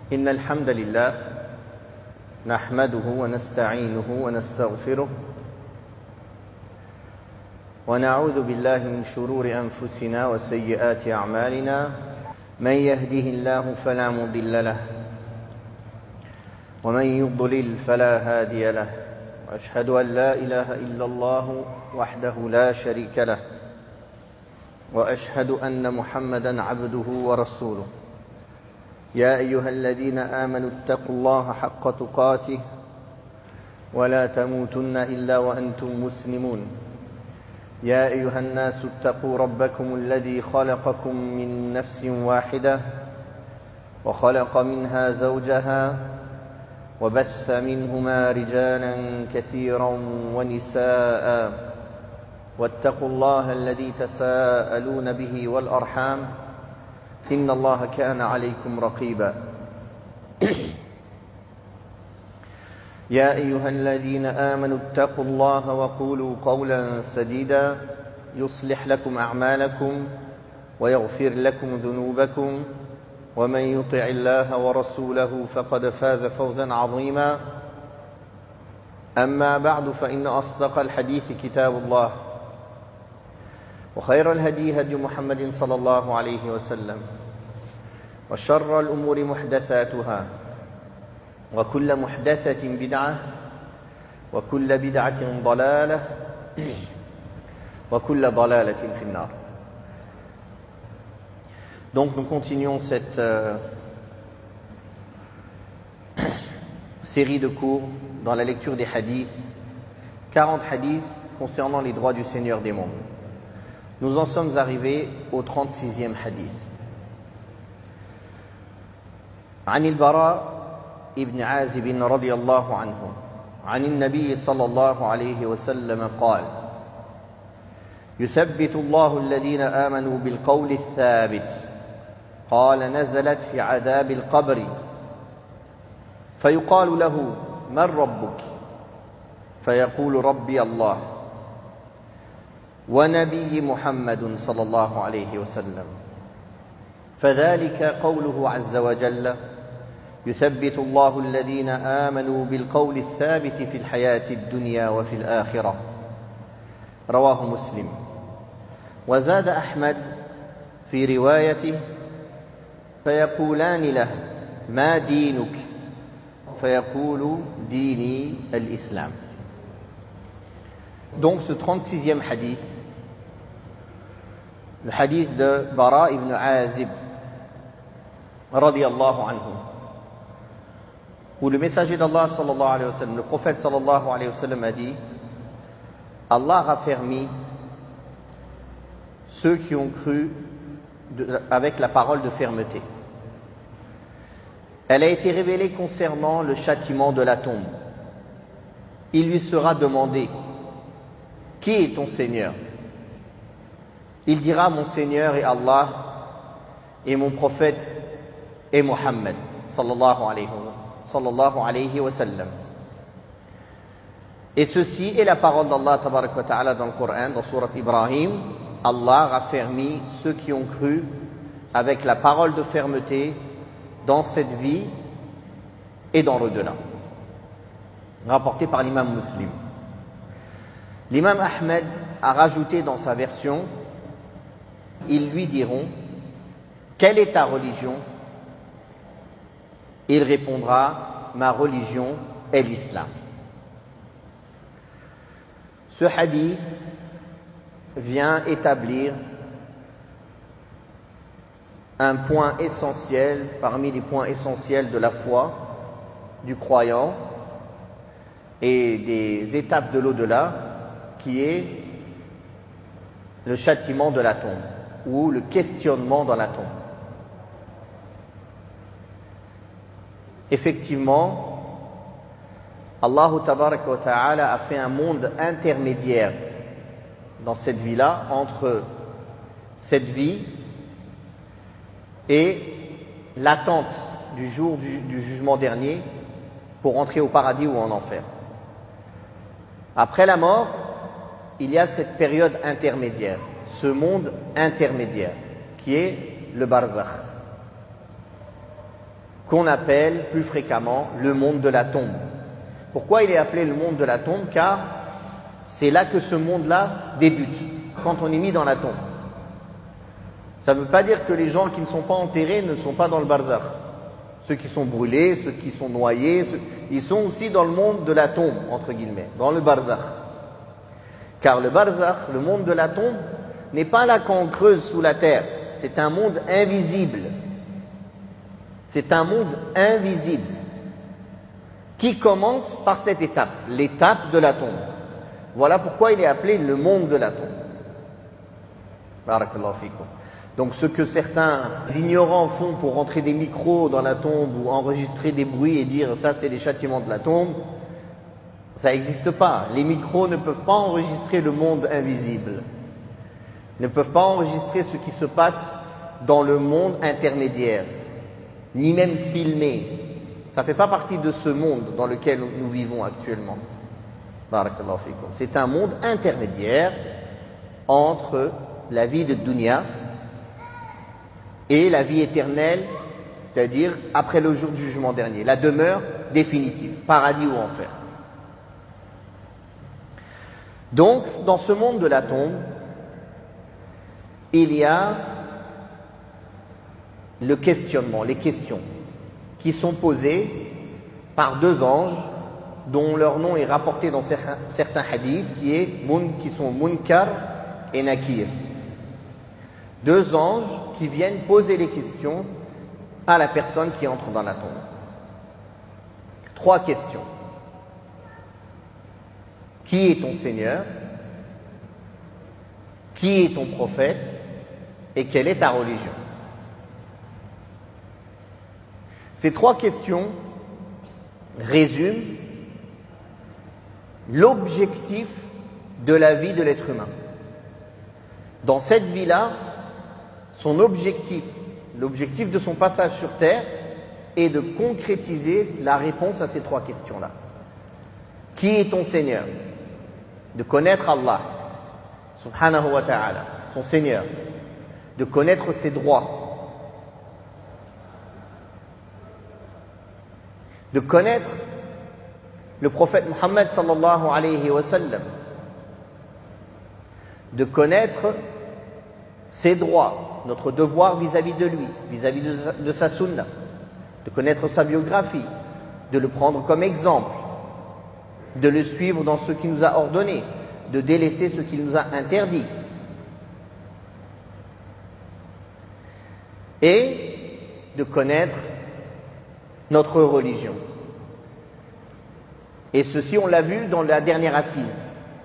إن الحمد لله نحمده ونستعينه ونستغفره ونعوذ بالله من شرور أنفسنا وسيئات أعمالنا من يهده الله فلا مضل له ومن يضلل فلا هادي له وأشهد أن لا إله إلا الله وحده لا شريك له وأشهد أن محمدًا عبده ورسوله يا أيها الذين آمنوا اتقوا الله حق تقاته ولا تموتن إلا وأنتم مسلمون يا أيها الناس اتقوا ربكم الذي خلقكم من نفس واحدة وخلق منها زوجها وبث منهما رجالا كثيرا ونساء واتقوا الله الذي تساءلون به والأرحام إن الله كان عليكم رقيبا يا أيها الذين آمنوا اتقوا الله وقولوا قولا سديدا يصلح لكم أعمالكم ويغفر لكم ذنوبكم ومن يطع الله ورسوله فقد فاز فوزا عظيما أما بعد فإن أصدق الحديث كتاب الله وخير الهدي هدي محمد صلى الله عليه وسلم وشر الأمور محدثاتها وكل محدثة بدعة وكل بدعة ضلالة وكل ضلالة في النار. Donc nous continuons cette série de cours dans la lecture des hadiths, 40 hadiths concernant les droits du Seigneur des mondes. Nous en sommes arrivés au 36e hadith. عن البراء ابن عازب رضي الله عنه عن النبي صلى الله عليه وسلم قال: يثبت الله الذين آمنوا بالقول الثابت. قال: نزلت في عذاب القبر فيقال له: من ربك؟ فيقول: ربي الله ونبي محمد صلى الله عليه وسلم. فذلك قوله عز وجل: يثبت الله الذين آمنوا بالقول الثابت في الحياة الدنيا وفي الآخرة. رواه مسلم. وزاد أحمد في روايته: فيقولان له: ما دينك؟ فيقول: ديني الإسلام. Donc ce 36e hadith, le hadith de Bara ibn Azib radiyallahu anhu, où le messager d'Allah sallallahu alayhi wa sallam, le prophète sallallahu alayhi wa sallam a dit: Allah raffermit ceux qui ont cru avec la parole de fermeté. Elle a été révélée concernant le châtiment de la tombe. Il lui sera demandé: qui est ton Seigneur? Il dira: mon Seigneur est Allah et mon prophète est Muhammad sallallahu alayhi wa sallam. Et ceci est la parole d'Allah tabarak wa ta'ala dans le Coran, dans Surat Ibrahim. Allah raffermit ceux qui ont cru avec la parole de fermeté dans cette vie et dans l'au-delà. Rapporté par l'imam Muslim. L'imam Ahmed a rajouté dans sa version: ils lui diront: quelle est ta religion? Il répondra: ma religion est l'islam. Ce hadith vient établir un point essentiel parmi les points essentiels de la foi du croyant et des étapes de l'au-delà, qui est le châtiment de la tombe ou le questionnement dans la tombe. Effectivement, Allah tabarak wa ta'ala a fait un monde intermédiaire dans cette vie-là, entre cette vie et l'attente du jour du jugement dernier pour entrer au paradis ou en enfer. Après la mort, il y a cette période intermédiaire, ce monde intermédiaire, qui est le barzakh, qu'on appelle plus fréquemment le monde de la tombe. Pourquoi il est appelé le monde de la tombe? Car c'est là que ce monde-là débute, quand on est mis dans la tombe. Ça ne veut pas dire que les gens qui ne sont pas enterrés ne sont pas dans le barzakh. Ceux qui sont brûlés, ceux qui sont noyés, ils sont aussi dans le monde de la tombe, entre guillemets, dans le barzakh. Car le barzakh, le monde de la tombe, n'est pas là quand on creuse sous la terre. C'est un monde invisible. C'est un monde invisible qui commence par cette étape, l'étape de la tombe. Voilà pourquoi il est appelé le monde de la tombe. Barakallahu fikum. Donc ce que certains ignorants font pour rentrer des micros dans la tombe ou enregistrer des bruits et dire ça c'est les châtiments de la tombe, ça n'existe pas. Les micros ne peuvent pas enregistrer le monde invisible, ne peuvent pas enregistrer ce qui se passe dans le monde intermédiaire, ni même filmer. Ça ne fait pas partie de ce monde dans lequel nous vivons actuellement. Barakallahu fikum. C'est un monde intermédiaire entre la vie de dunya et la vie éternelle, c'est-à-dire après le jour du jugement dernier, la demeure définitive, paradis ou enfer. Donc, dans ce monde de la tombe, il y a le questionnement, les questions qui sont posées par deux anges dont leur nom est rapporté dans certains hadiths, qui sont Munkar et Nakir. Deux anges qui viennent poser les questions à la personne qui entre dans la tombe. Trois questions. Qui est ton Seigneur? Qui est ton prophète? Et quelle est ta religion? Ces trois questions résument l'objectif de la vie de l'être humain. Dans cette vie-là, son objectif, l'objectif de son passage sur terre est de concrétiser la réponse à ces trois questions-là. Qui est ton Seigneur? De connaître Allah, subhanahu wa ta'ala, son Seigneur, de connaître ses droits, de connaître le prophète Muhammad sallallahu alayhi wa sallam, de connaître ses droits, notre devoir vis-à-vis de lui, vis-à-vis de sa sunna, de connaître sa biographie, de le prendre comme exemple, de le suivre dans ce qu'il nous a ordonné, de délaisser ce qu'il nous a interdit. Et de connaître notre religion. Et ceci, on l'a vu dans la dernière assise.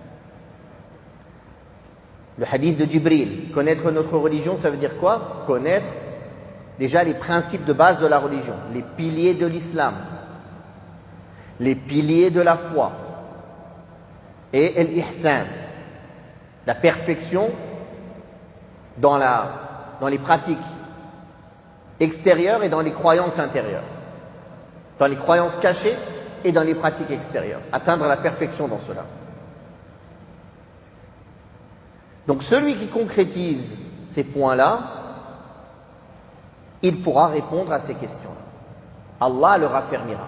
Le hadith de Jibril. Connaître notre religion, ça veut dire quoi? Connaître déjà les principes de base de la religion, les piliers de l'islam, les piliers de la foi, et l'ihsan, la perfection dans les pratiques extérieures et dans les croyances intérieures, dans les croyances cachées et dans les pratiques extérieures, atteindre la perfection dans cela. Donc celui qui concrétise ces points-là, il pourra répondre à ces questions-là. Allah le raffermira.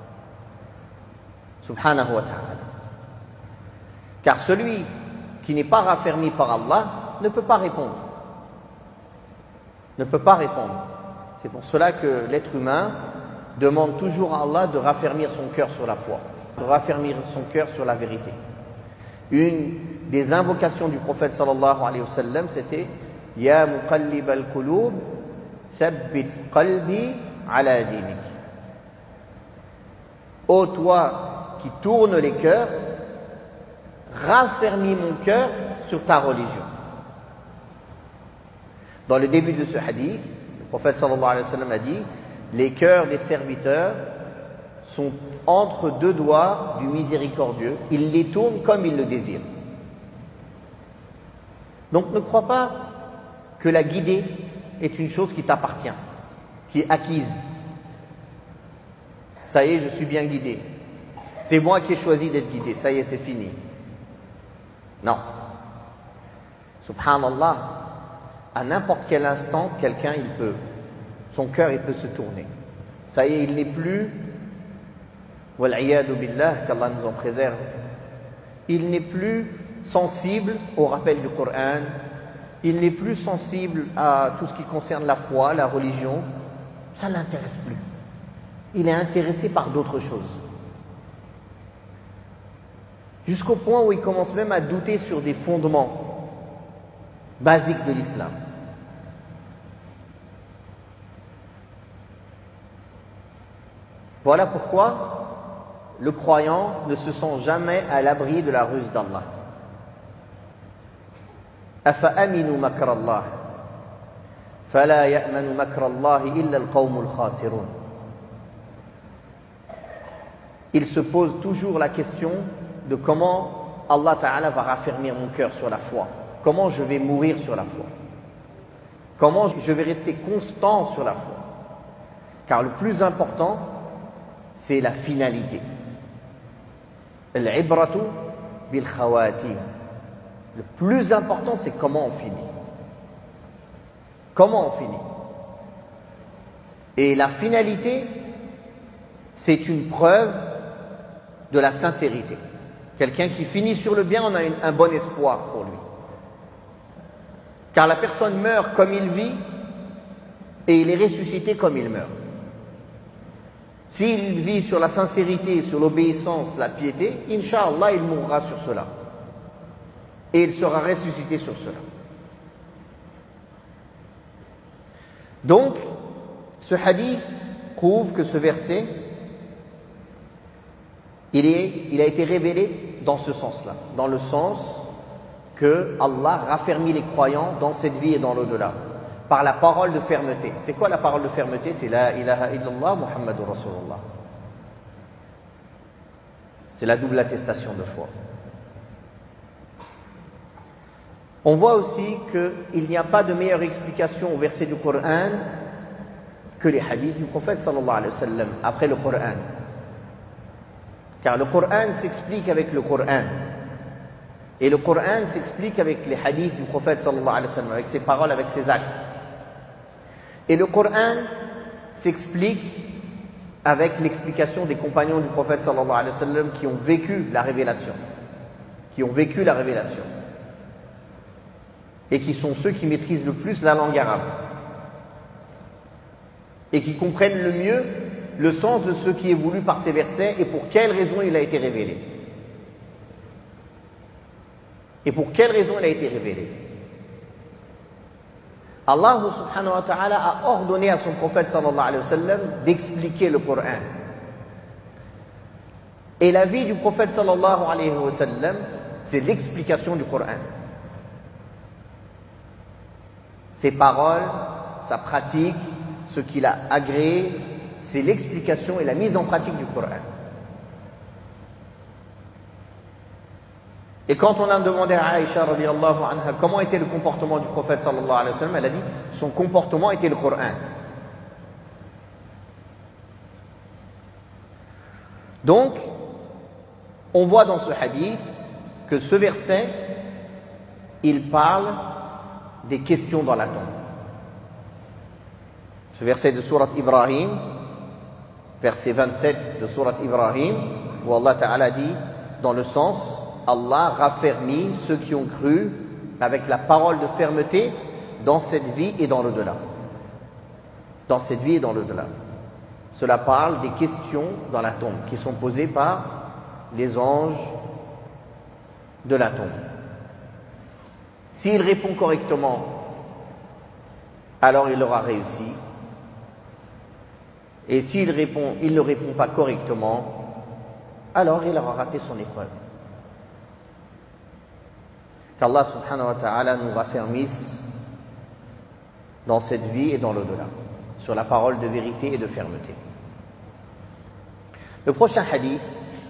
Subhanahu wa ta'ala. Car celui qui n'est pas raffermi par Allah ne peut pas répondre. Ne peut pas répondre. C'est pour cela que l'être humain demande toujours à Allah de raffermir son cœur sur la foi, de raffermir son cœur sur la vérité. Une des invocations du prophète sallallahu alayhi wa sallam, c'était « Ya muqallib al-qulub, thabbit qalbi ala dinik » Ô toi qui tournes les cœurs, raffermis mon cœur sur ta religion. Dans le début de ce hadith, le prophète sallallahu alayhi wa sallam a dit « Les cœurs des serviteurs sont entre deux doigts du miséricordieux, il les tourne comme il le désire. » Donc ne crois pas que la guidée est une chose qui t'appartient, qui est acquise. Ça y est, je suis bien guidé. C'est moi qui ai choisi d'être guidé, ça y est, c'est fini. Non. Subhanallah, à n'importe quel instant, son cœur il peut se tourner. Ça y est, il n'est plus, wal'iyadu billah, qu'Allah nous en préserve, il n'est plus sensible au rappel du Coran, il n'est plus sensible à tout ce qui concerne la foi, la religion, ça ne l'intéresse plus. Il est intéressé par d'autres choses. Jusqu'au point où il commence même à douter sur des fondements basiques de l'islam. Voilà pourquoi le croyant ne se sent jamais à l'abri de la ruse d'Allah. أَفَأَمِنُوا مَكْرَ اللَّهِ فَلَا يَأْمَنُ مَكْرَ اللَّهِ إِلَّا الْقَوْمُ الْخَاسِرُونَ. Il se pose toujours la question de comment Allah Ta'ala va raffermir mon cœur sur la foi. Comment je vais mourir sur la foi. Comment je vais rester constant sur la foi. Car le plus important, c'est la finalité. Al-ibratu bil khawatim. Le plus important, c'est comment on finit. Comment on finit. Et la finalité, c'est une preuve de la sincérité. Quelqu'un qui finit sur le bien, on a un bon espoir pour lui. Car la personne meurt comme il vit et il est ressuscité comme il meurt. S'il vit sur la sincérité, sur l'obéissance, la piété, Inch'Allah, il mourra sur cela. Et il sera ressuscité sur cela. Donc, ce hadith prouve que ce verset, il a été révélé dans ce sens-là, dans le sens que Allah raffermit les croyants dans cette vie et dans l'au-delà, par la parole de fermeté. C'est quoi la parole de fermeté? C'est la ilaha illallah Muhammadur Rasulullah. C'est la double attestation de foi. On voit aussi qu'il n'y a pas de meilleure explication au verset du Coran que les hadiths du prophète sallallahu alayhi wa sallam après le Coran. Car le Coran s'explique avec le Coran. Et le Coran s'explique avec les hadiths du prophète sallallahu alayhi wa sallam, avec ses paroles, avec ses actes. Et le Coran s'explique avec l'explication des compagnons du prophète sallallahu alayhi wa sallam qui ont vécu la révélation. Et qui sont ceux qui maîtrisent le plus la langue arabe. Et qui comprennent le mieux le sens de ce qui est voulu par ces versets et pour quelle raison il a été révélé. Allah subhanahu wa ta'ala a ordonné à son prophète sallallahu alayhi wa sallam d'expliquer le Coran. Et la vie du prophète sallallahu alayhi wa sallam, c'est l'explication du Coran. Ses paroles, sa pratique, ce qu'il a agréé, c'est l'explication et la mise en pratique du Coran. Et quand on a demandé à Aïcha radiyallahu anha comment était le comportement du prophète sallallahu alayhi wa sallam, elle a dit son comportement était le Coran. Donc, on voit dans ce hadith que ce verset, il parle des questions dans la tombe. Ce verset de sourate Ibrahim, verset 27 de sourate Ibrahim, où Allah Ta'ala dit, dans le sens, Allah raffermit ceux qui ont cru avec la parole de fermeté dans cette vie et dans l'au-delà. Cela parle des questions dans la tombe qui sont posées par les anges de la tombe. S'il répond correctement, alors il aura réussi. Et s'il ne répond pas correctement, alors il aura raté son épreuve. Qu'Allah subhanahu wa ta'ala nous raffermisse dans cette vie et dans l'au-delà, sur la parole de vérité et de fermeté. Le prochain hadith,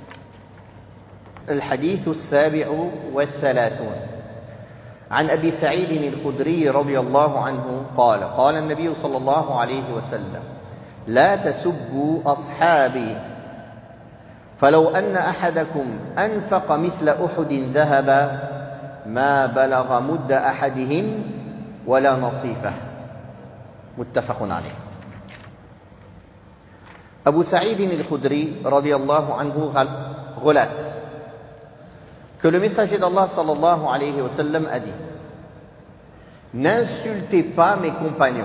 الحديث السابع والثلاثون عن أبي سعيد الخدري رضي الله عنه قال قال النبي صلى الله عليه وسلم لا تسبوا أصحابي فلو أن أحدكم أنفق مثل أحد ذهبا ما بلغ مد أحدهم ولا نصيفه متفق عليه. Abu Sa'id al-Khudri, radiyallahu anhu, relate que le messager d'Allah, sallallahu alayhi wa sallam, a dit: n'insultez pas mes compagnons.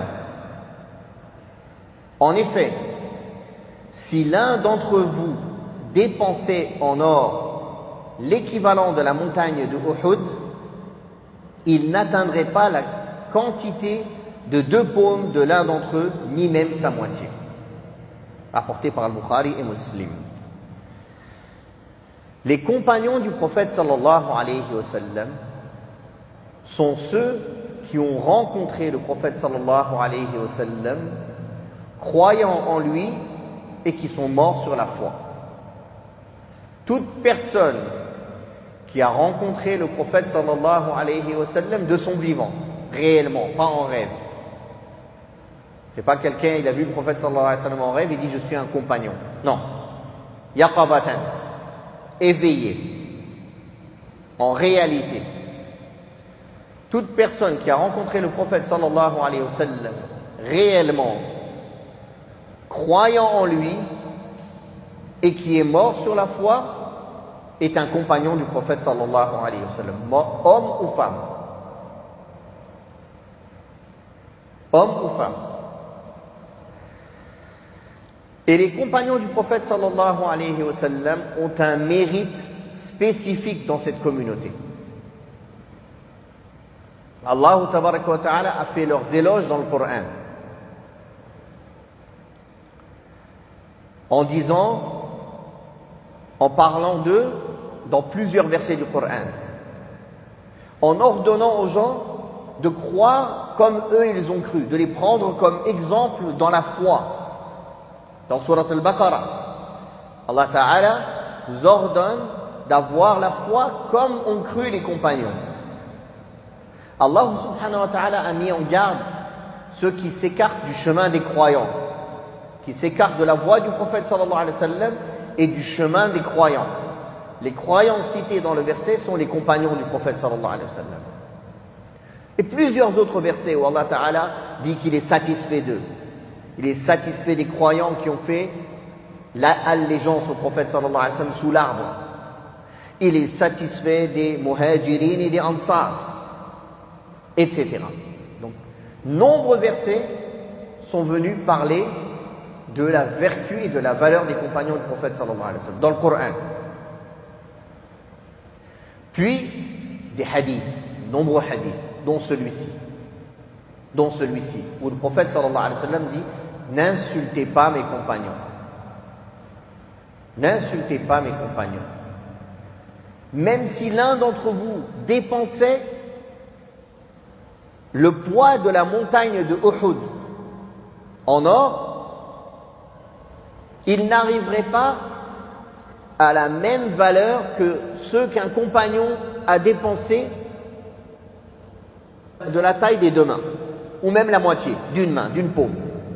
En effet, si l'un d'entre vous dépensait en or l'équivalent de la montagne de Uhud, il n'atteindrait pas la quantité de 2 paumes de l'un d'entre eux, ni même sa moitié. Rapporté par Al-Bukhari et Muslim. Les compagnons du prophète sallallahu alayhi wa sallam sont ceux qui ont rencontré le prophète sallallahu alayhi wa sallam, croyant en lui et qui sont morts sur la foi. Toute personne qui a rencontré le prophète sallallahu alayhi wa sallam de son vivant, réellement, pas en rêve. C'est pas quelqu'un, il a vu le prophète sallallahu alayhi wa sallam en rêve, il dit je suis un compagnon. Non. Yaqabatan. Éveillé. En réalité. Toute personne qui a rencontré le prophète sallallahu alayhi wa sallam réellement, croyant en lui et qui est mort sur la foi, est un compagnon du prophète sallallahu alayhi wa sallam, homme ou femme. Homme ou femme. Et les compagnons du prophète sallallahu alayhi wa sallam ont un mérite spécifique dans cette communauté. Allah tabaraka wa ta'ala a fait leurs éloges dans le Coran en disant, en parlant d'eux dans plusieurs versets du Coran, en ordonnant aux gens de croire comme eux ils ont cru, de les prendre comme exemple dans la foi. Dans Surat Al-Baqarah, Allah Ta'ala nous ordonne d'avoir la foi comme ont cru les compagnons. Allah subhanahu wa ta'ala a mis en garde ceux qui s'écartent du chemin des croyants, qui s'écartent de la voie du prophète sallallahu alayhi wa sallam et du chemin des croyants. Les croyants cités dans le verset sont les compagnons du prophète sallallahu alayhi wa sallam. Et plusieurs autres versets où Allah Ta'ala dit qu'il est satisfait d'eux. Il est satisfait des croyants qui ont fait l'allégeance au prophète sallallahu alayhi wa sallam sous l'arbre. Il est satisfait des muhajirin et des ansar, etc. Donc, nombreux versets sont venus parler de la vertu et de la valeur des compagnons du prophète sallallahu alayhi wa sallam dans le Coran. Puis, des hadiths, nombreux hadiths, dont celui-ci, où le prophète sallallahu alayhi wa sallam dit: n'insultez pas mes compagnons. N'insultez pas mes compagnons. Même si l'un d'entre vous dépensait le poids de la montagne de Uhud en or, il n'arriverait pas à la même valeur que ce qu'un compagnon a dépensé de la taille des 2 mains, ou même la moitié d'une main, d'une paume.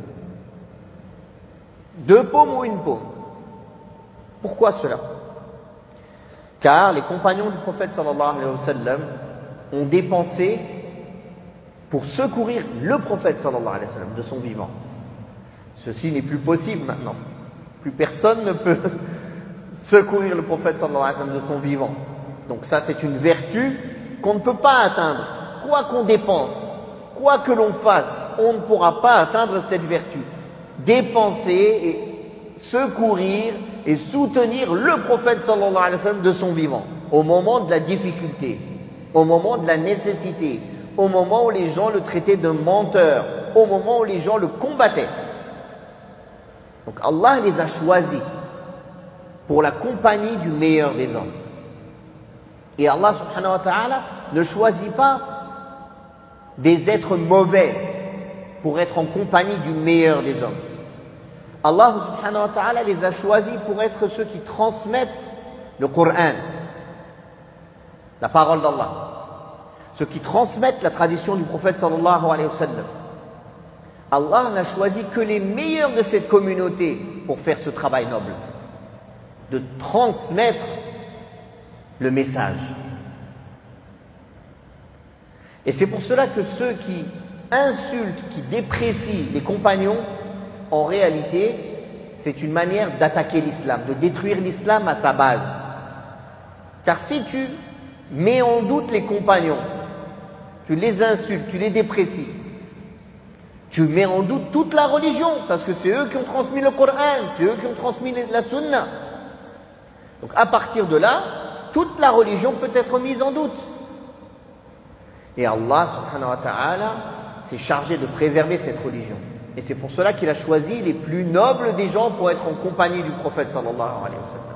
2 paumes ou 1 paume. Pourquoi cela? Car les compagnons du prophète sallallahu alayhi wa sallam ont dépensé pour secourir le prophète sallallahu alayhi wa sallam de son vivant. Ceci n'est plus possible maintenant. Plus personne ne peut secourir le prophète sallallahu alayhi wa sallam de son vivant. Donc ça, c'est une vertu qu'on ne peut pas atteindre. Quoi qu'on dépense, quoi que l'on fasse, on ne pourra pas atteindre cette vertu. Dépenser et secourir et soutenir le prophète sallallahu alayhi wa sallam de son vivant, au moment de la difficulté, au moment de la nécessité, au moment où les gens le traitaient de menteur, au moment où les gens le combattaient. Donc Allah les a choisis pour la compagnie du meilleur des hommes. Et Allah subhanahu wa ta'ala ne choisit pas des êtres mauvais pour être en compagnie du meilleur des hommes. Allah subhanahu wa ta'ala les a choisis pour être ceux qui transmettent le Coran, la parole d'Allah, ceux qui transmettent la tradition du prophète sallallahu alayhi wa sallam. Allah n'a choisi que les meilleurs de cette communauté pour faire ce travail noble, de transmettre le message. Et c'est pour cela que ceux qui insultent, qui déprécient les compagnons, en réalité, c'est une manière d'attaquer l'islam, de détruire l'islam à sa base. Car si tu mets en doute les compagnons, tu les insultes, tu les déprécies, tu mets en doute toute la religion, parce que c'est eux qui ont transmis le Coran, c'est eux qui ont transmis la Sunna. Donc à partir de là, toute la religion peut être mise en doute. Et Allah subhanahu wa ta'ala s'est chargé de préserver cette religion. Et c'est pour cela qu'il a choisi les plus nobles des gens pour être en compagnie du prophète sallallahu alayhi wa sallam.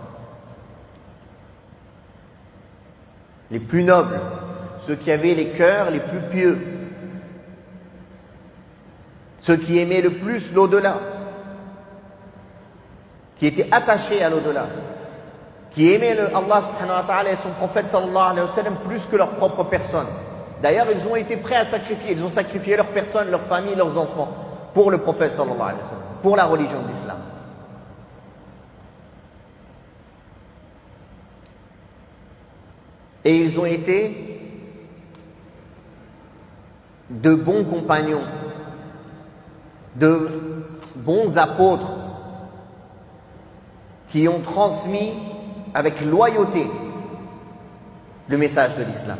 Les plus nobles, ceux qui avaient les cœurs les plus pieux, ceux qui aimaient le plus l'au-delà, qui étaient attachés à l'au-delà, qui aimaient Allah subhanahu wa ta'ala et son prophète sallallahu alayhi wa sallam plus que leur propre personne. D'ailleurs, ils ont été prêts à sacrifier, ils ont sacrifié leur personne, leur famille, leurs enfants pour le prophète sallallahu alayhi wa sallam, pour la religion de l'islam. Et ils ont été de bons compagnons, de bons apôtres qui ont transmis avec loyauté le message de l'islam.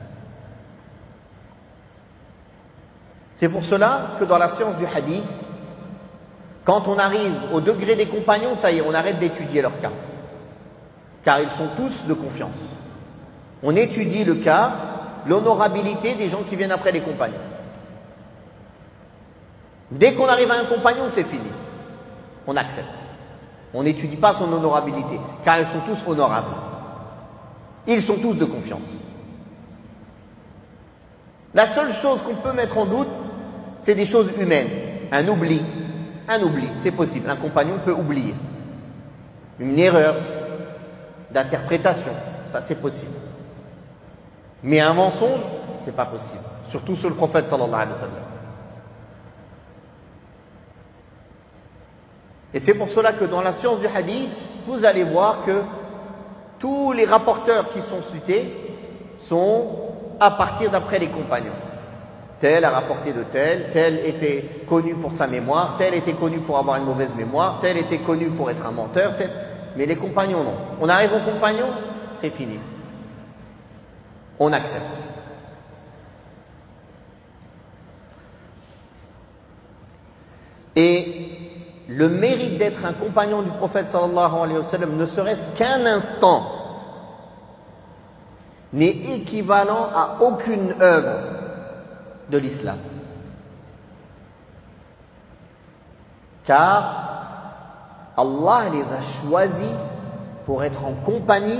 C'est pour cela que dans la science du hadith, quand on arrive au degré des compagnons, ça y est, on arrête d'étudier leur cas. Car ils sont tous de confiance. On étudie le cas, l'honorabilité des gens qui viennent après les compagnons. Dès qu'on arrive à un compagnon, c'est fini. On accepte. On n'étudie pas son honorabilité, car ils sont tous honorables. Ils sont tous de confiance. La seule chose qu'on peut mettre en doute, c'est des choses humaines. Un oubli, c'est possible. Un compagnon peut oublier. Une erreur d'interprétation, ça c'est possible. Mais un mensonge, c'est pas possible. Surtout sur le prophète sallallahu alayhi wa sallam. Et c'est pour cela que dans la science du hadith, vous allez voir que tous les rapporteurs qui sont cités sont à partir d'après les compagnons. Tel a rapporté de tel était connu pour sa mémoire, tel était connu pour avoir une mauvaise mémoire, tel était connu pour être un menteur, mais les compagnons non. On arrive aux compagnons, c'est fini. On accepte. Et le mérite d'être un compagnon du prophète sallallahu alayhi wa sallam, ne serait-ce qu'un instant, n'est équivalent à aucune œuvre de l'islam. Car Allah les a choisis pour être en compagnie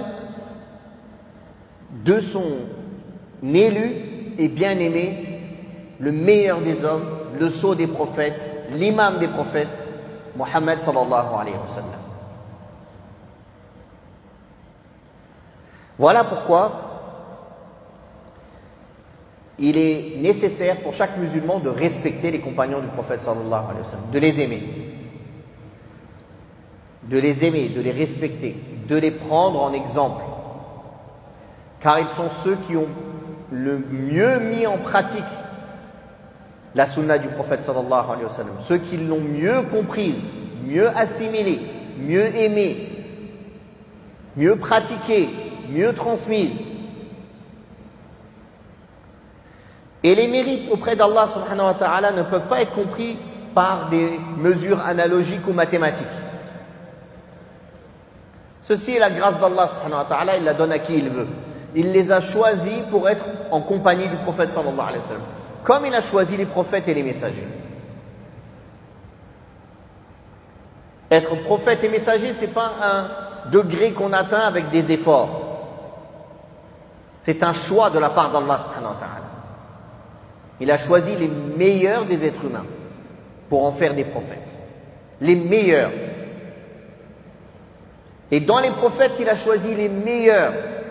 de son élu et bien-aimé, le meilleur des hommes, le sceau des prophètes, l'imam des prophètes, Muhammad sallallahu alayhi wa sallam. Voilà pourquoi il est nécessaire pour chaque musulman de respecter les compagnons du prophète sallallahu alayhi wa sallam, de les aimer, de les respecter, de les prendre en exemple, car ils sont ceux qui ont le mieux mis en pratique la sunna du prophète sallallahu alayhi wa sallam, ceux qui l'ont mieux comprise, mieux assimilée, mieux aimée, mieux pratiquée, mieux transmise. Et les mérites auprès d'Allah subhanahu wa ta'ala ne peuvent pas être compris par des mesures analogiques ou mathématiques. Ceci est la grâce d'Allah subhanahu wa ta'ala, il la donne à qui il veut. Il les a choisis pour être en compagnie du prophète sallallahu alayhi wa sallam, comme il a choisi les prophètes et les messagers. Être prophète et messager, c'est pas un degré qu'on atteint avec des efforts. C'est un choix de la part d'Allah subhanahu wa ta'ala. Il a choisi les meilleurs des êtres humains pour en faire des prophètes. Les meilleurs. Et dans les prophètes, il a choisi les meilleurs,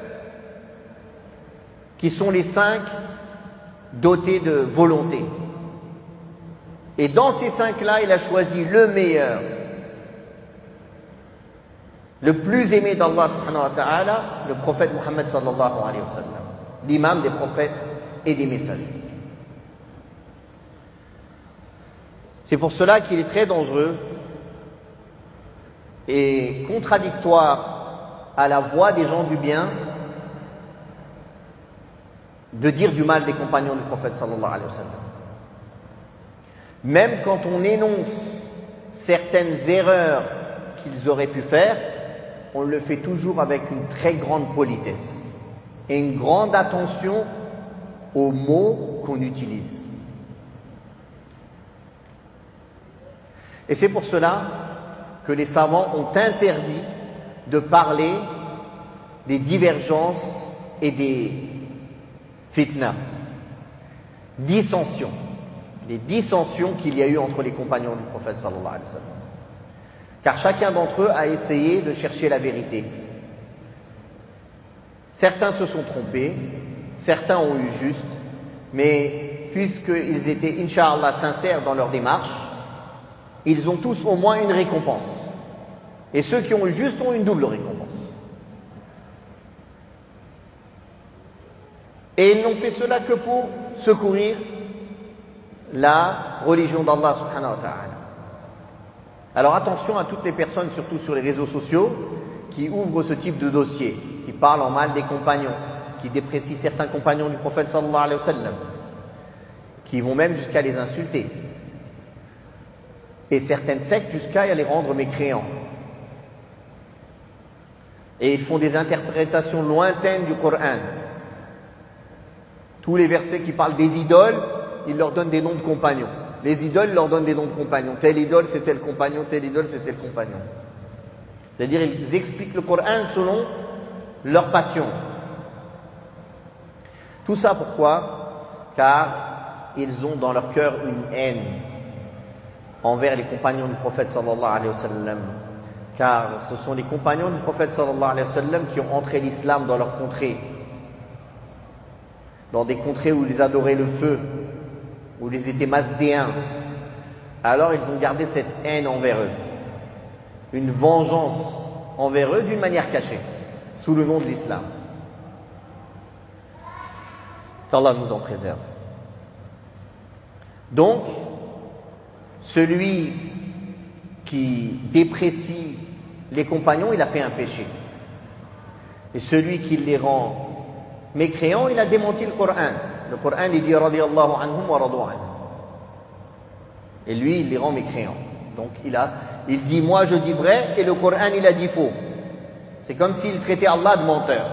qui sont les 5 dotés de volonté. Et dans ces 5-là, il a choisi le meilleur, le plus aimé d'Allah subhanahu wa ta'ala, le prophète Muhammad sallallahu alayhi wa sallam, l'imam des prophètes et des messagers. C'est pour cela qu'il est très dangereux et contradictoire à la voix des gens du bien de dire du mal des compagnons du prophète sallallahu alayhi wa sallam. Même quand on énonce certaines erreurs qu'ils auraient pu faire, on le fait toujours avec une très grande politesse et une grande attention aux mots qu'on utilise. Et c'est pour cela que les savants ont interdit de parler des divergences et des fitna, dissensions, les dissensions qu'il y a eu entre les compagnons du prophète sallallahu alayhi wa sallam. Car chacun d'entre eux a essayé de chercher la vérité. Certains se sont trompés, certains ont eu juste, mais puisqu'ils étaient, incha'Allah, sincères dans leur démarche, ils ont tous au moins une récompense. Et ceux qui ont eu juste ont une double récompense. Et ils n'ont fait cela que pour secourir la religion d'Allah subhanahu wa ta'ala. Alors attention à toutes les personnes, surtout sur les réseaux sociaux, qui ouvrent ce type de dossier, qui parlent en mal des compagnons, qui déprécient certains compagnons du prophète sallallahu alayhi wa sallam, qui vont même jusqu'à les insulter. Et certaines sectes jusqu'à les rendre mécréants. Et ils font des interprétations lointaines du Coran. Tous les versets qui parlent des idoles, ils leur donnent des noms de compagnons. Les idoles leur donnent des noms de compagnons. Telle idole, c'est tel compagnon, telle idole, c'est tel compagnon. C'est-à-dire, ils expliquent le Coran selon leur passion. Tout ça pourquoi? Car ils ont dans leur cœur une haine envers les compagnons du prophète sallallahu alayhi wa sallam. Car ce sont les compagnons du prophète sallallahu alayhi wa sallam qui ont entré l'islam dans leur contrée. Dans des contrées où ils adoraient le feu, où ils étaient masdéens. Alors ils ont gardé cette haine envers eux. Une vengeance envers eux d'une manière cachée, sous le nom de l'islam. Qu'Allah nous en préserve. Donc, celui qui déprécie les compagnons, il a fait un péché. Et celui qui les rend mécréants, il a démenti le Coran. Le Coran, il dit radiyallahu anhum wa radu anhum. Et lui, il les rend mécréants. Donc il dit moi je dis vrai et le Coran il a dit faux. C'est comme s'il traitait Allah de menteur.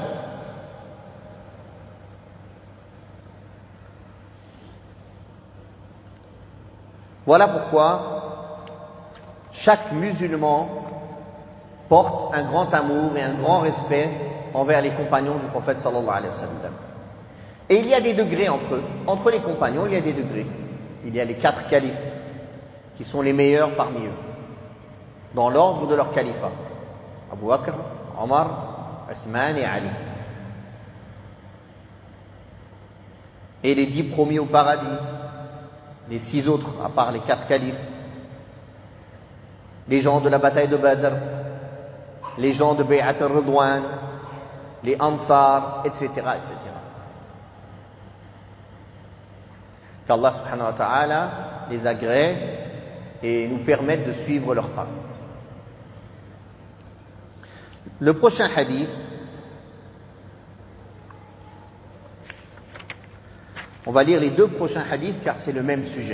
Voilà pourquoi chaque musulman porte un grand amour et un grand respect envers les compagnons du prophète sallallahu alayhi wa sallam. Et il y a des degrés entre eux. Entre les compagnons, il y a des degrés. Il y a les 4 califes qui sont les meilleurs parmi eux, dans l'ordre de leur califat. Abu Bakr, Omar, Uthman et Ali. Et les 10 promis au paradis, les 6 autres, à part les 4 califes, les gens de la bataille de Badr, les gens de Bay'at al-Ridwan, les Ansar, etc., etc. Qu'Allah subhanahu wa ta'ala les agrée et nous permette de suivre leur pas. Le prochain hadith, on va lire les 2 prochains hadiths car c'est le même sujet.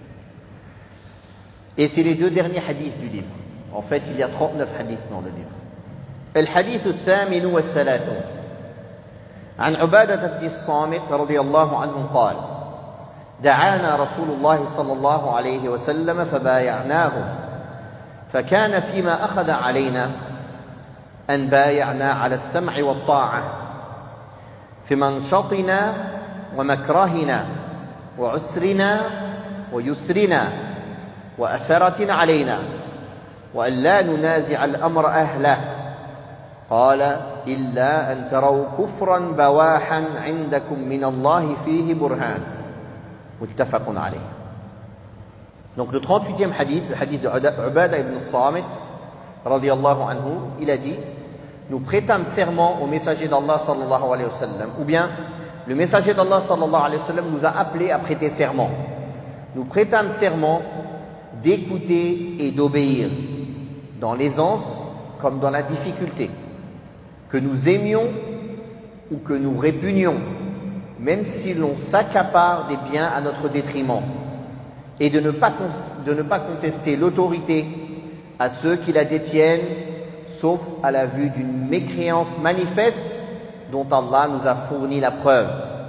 Et c'est les 2 derniers hadiths du livre. En fait, il y a 39 hadiths dans le livre. الحديث الثامن والثلاثون عن عبادة بن الصامت رضي الله عنه قال دعانا رسول الله صلى الله عليه وسلم فبايعناه فكان فيما أخذ علينا أن بايعنا على السمع والطاعة في منشطنا ومكرهنا وعسرنا ويسرنا وأثرة علينا وأن لا ننازع الأمر أهله قال إلا أن تروا كفرا بواحا عندكم من الله فيه برهان متفق عليه. Donc le 38e hadith, le hadith de Ubadah ibn Samit radiyallahu anhu, il a dit nous prêtâmes serment au messager d'Allah sallallahu alayhi wa sallam, ou bien le messager d'Allah sallallahu alayhi wa sallam nous a appelés à prêter serment. Nous prêtâmes serment d'écouter et d'obéir dans l'aisance comme dans la difficulté, que nous aimions ou que nous répugnions, même si l'on s'accapare des biens à notre détriment, et de ne pas contester l'autorité à ceux qui la détiennent, sauf à la vue d'une mécréance manifeste dont Allah nous a fourni la preuve.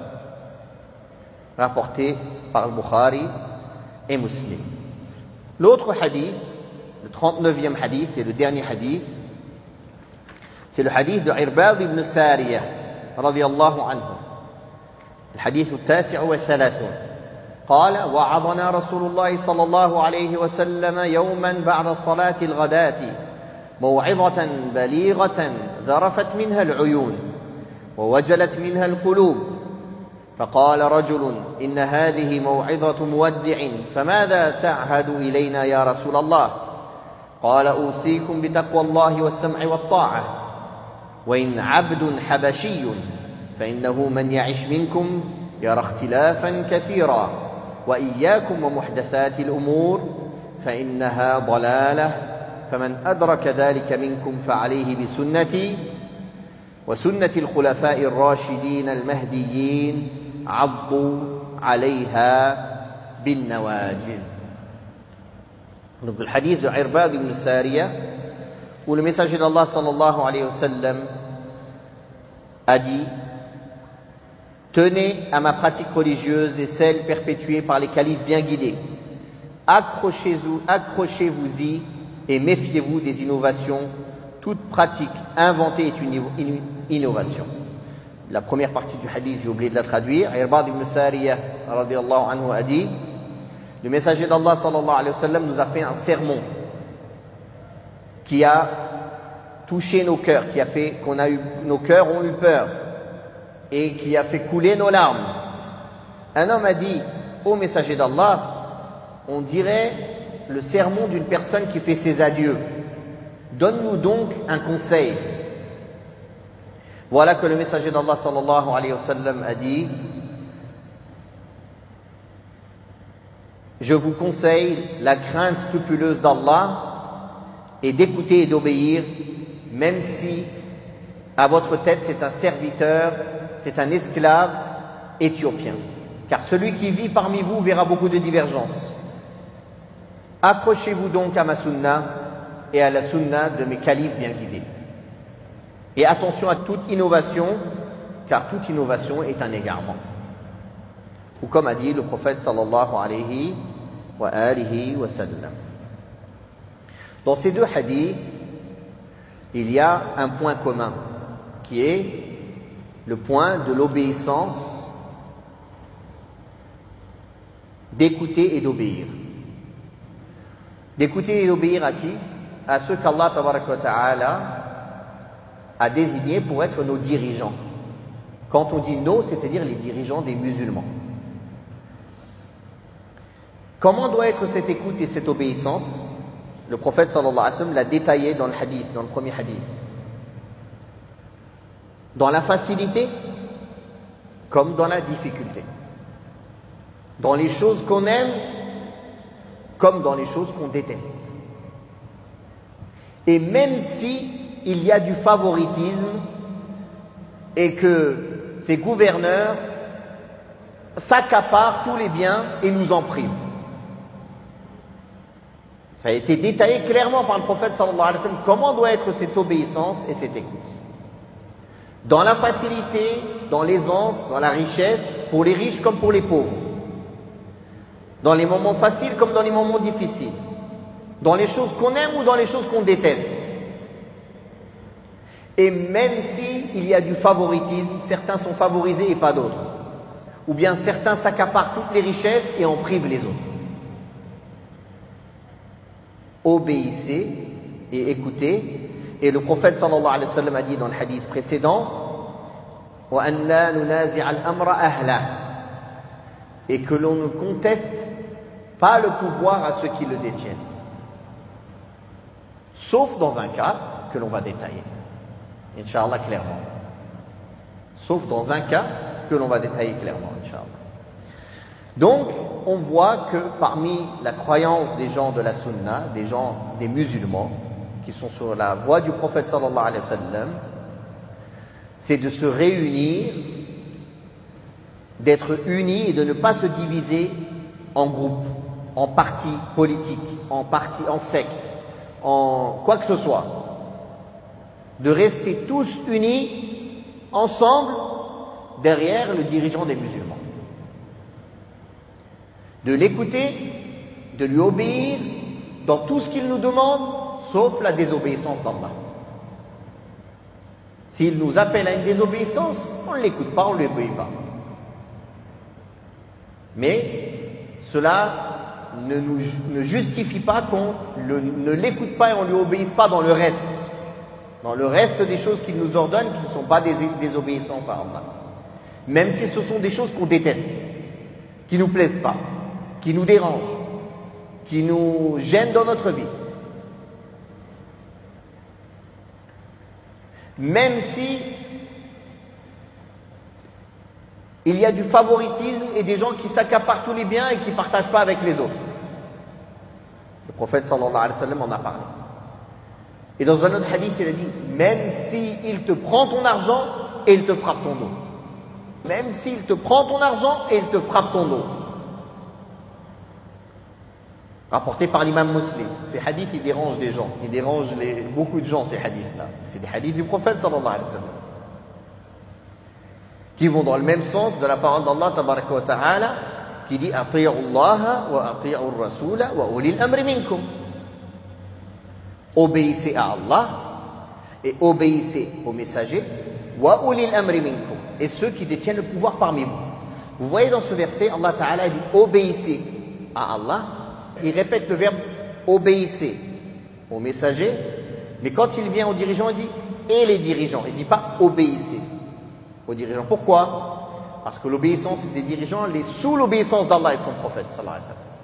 Rapporté par Bukhari et Muslim. L'autre hadith, le 39e hadith et le dernier hadith, c'est le hadith de Irbad ibn Sariyah radiyallahu anhu. الحديث التاسع والثلاثون قال وعظنا رسول الله صلى الله عليه وسلم يوما بعد صلاة الغداة موعظة بليغة ذرفت منها العيون ووجلت منها القلوب فقال رجل إن هذه موعظة مودع فماذا تعهد إلينا يا رسول الله قال أوصيكم بتقوى الله والسمع والطاعة وإن عبد حبشي فإنه من يعش منكم يرى اختلافا كثيرا وإياكم ومحدثات الأمور فإنها ضلالة فمن أدرك ذلك منكم فعليه بسنتي وسنة الخلفاء الراشدين المهديين عضوا عليها بالنواجذ. Donc le hadith de Irbad ibn Sariyah, où le messager d'Allah sallallahu alayhi wa sallam a dit: tenez à ma pratique religieuse et celle perpétuée par les califes bien guidés. Accrochez-vous-y et méfiez-vous des innovations. Toute pratique inventée est une innovation. La première partie du hadith, j'ai oublié de la traduire. Irbad ibn Sariyah radiyallahu anhu a dit: le messager d'Allah sallallahu alayhi wa sallam nous a fait un sermon qui a touché nos cœurs, qui a fait nos cœurs ont eu peur et qui a fait couler nos larmes. Un homme a dit au messager d'Allah, on dirait le sermon d'une personne qui fait ses adieux. Donne-nous donc un conseil. Voilà que le messager d'Allah sallallahu alayhi wa sallam a dit: je vous conseille la crainte scrupuleuse d'Allah et d'écouter et d'obéir, même si à votre tête c'est un serviteur, c'est un esclave éthiopien. Car celui qui vit parmi vous verra beaucoup de divergences. Accrochez-vous donc à ma sunna et à la sunna de mes califes bien guidés. Et attention à toute innovation, car toute innovation est un égarement. Ou comme a dit le prophète sallallahu alayhi wa alihi wa sallam. Dans ces deux hadiths, il y a un point commun, qui est le point de l'obéissance, d'écouter et d'obéir. D'écouter et d'obéir à qui? À ceux qu'Allah tabaraka wa ta'ala a désignés pour être nos dirigeants. Quand on dit nos, c'est-à-dire les dirigeants des musulmans. Comment doit être cette écoute et cette obéissance? Le prophète sallallahu alayhi wa sallam l'a détaillé dans le hadith, dans le premier hadith. Dans la facilité, comme dans la difficulté. Dans les choses qu'on aime, comme dans les choses qu'on déteste. Et même si il y a du favoritisme et que ces gouverneurs s'accaparent tous les biens et nous en privent. Ça a été détaillé clairement par le prophète sallallahu alayhi wa sallam comment doit être cette obéissance et cette écoute. Dans la facilité, dans l'aisance, dans la richesse, pour les riches comme pour les pauvres. Dans les moments faciles comme dans les moments difficiles. Dans les choses qu'on aime ou dans les choses qu'on déteste. Et même s'il y a du favoritisme, certains sont favorisés et pas d'autres. Ou bien certains s'accaparent toutes les richesses et en privent les autres. Obéissez et écoutez. Et le prophète sallallahu alayhi wa sallam a dit dans le hadith précédent: وَأَنْ لَا نُنَازِعَ الْأَمْرَ أَهْلَهُ, et que l'on ne conteste pas le pouvoir à ceux qui le détiennent. Sauf dans un cas que l'on va détailler. Inch'Allah, clairement. Sauf dans un cas que l'on va détailler clairement, Inch'Allah. Donc, on voit que parmi la croyance des gens de la sunna, des musulmans, qui sont sur la voie du prophète sallallahu alayhi wa sallam, c'est de se réunir, d'être unis et de ne pas se diviser en groupes, en partis politiques, en sectes, en quoi que ce soit. De rester tous unis, ensemble, derrière le dirigeant des musulmans. De l'écouter, de lui obéir dans tout ce qu'il nous demande, sauf la désobéissance d'Allah. S'il nous appelle à une désobéissance, on ne l'écoute pas, on ne lui obéit pas. Mais cela ne justifie pas qu'on ne l'écoute pas et on ne lui obéisse pas dans le reste. Dans le reste des choses qu'il nous ordonne, qui ne sont pas des désobéissances à Allah. Même si ce sont des choses qu'on déteste, qui ne nous plaisent pas, qui nous dérangent, qui nous gênent dans notre vie. Même si il y a du favoritisme et des gens qui s'accaparent tous les biens et qui ne partagent pas avec les autres. Le prophète sallallahu alayhi wa sallam en a parlé. Et dans un autre hadith, il a dit, même s'il te prend ton argent et il te frappe ton dos. Même s'il te prend ton argent et il te frappe ton dos. Rapporté par l'imam Muslim. Ces hadiths, ils dérangent des gens. Ils dérangent beaucoup de gens, ces hadiths-là. C'est des hadiths du prophète sallallahu alayhi wa sallam, qui vont dans le même sens de la parole d'Allah tabaraka wa ta'ala, qui dit ati'u Allah wa ati'u ar-rasula wa ulil amri minkum. Obéissez à Allah et obéissez aux messagers, wa ulil amri minkum, et ceux qui détiennent le pouvoir parmi vous. Vous voyez dans ce verset, Allah Ta'ala dit obéissez à Allah. Il répète le verbe obéissez aux messagers, mais quand il vient aux dirigeants, il dit et les dirigeants. Il ne dit pas obéissez aux dirigeants. Pourquoi? Parce que l'obéissance des dirigeants, elle est sous l'obéissance d'Allah et de son prophète sallallahu alayhi wa sallam.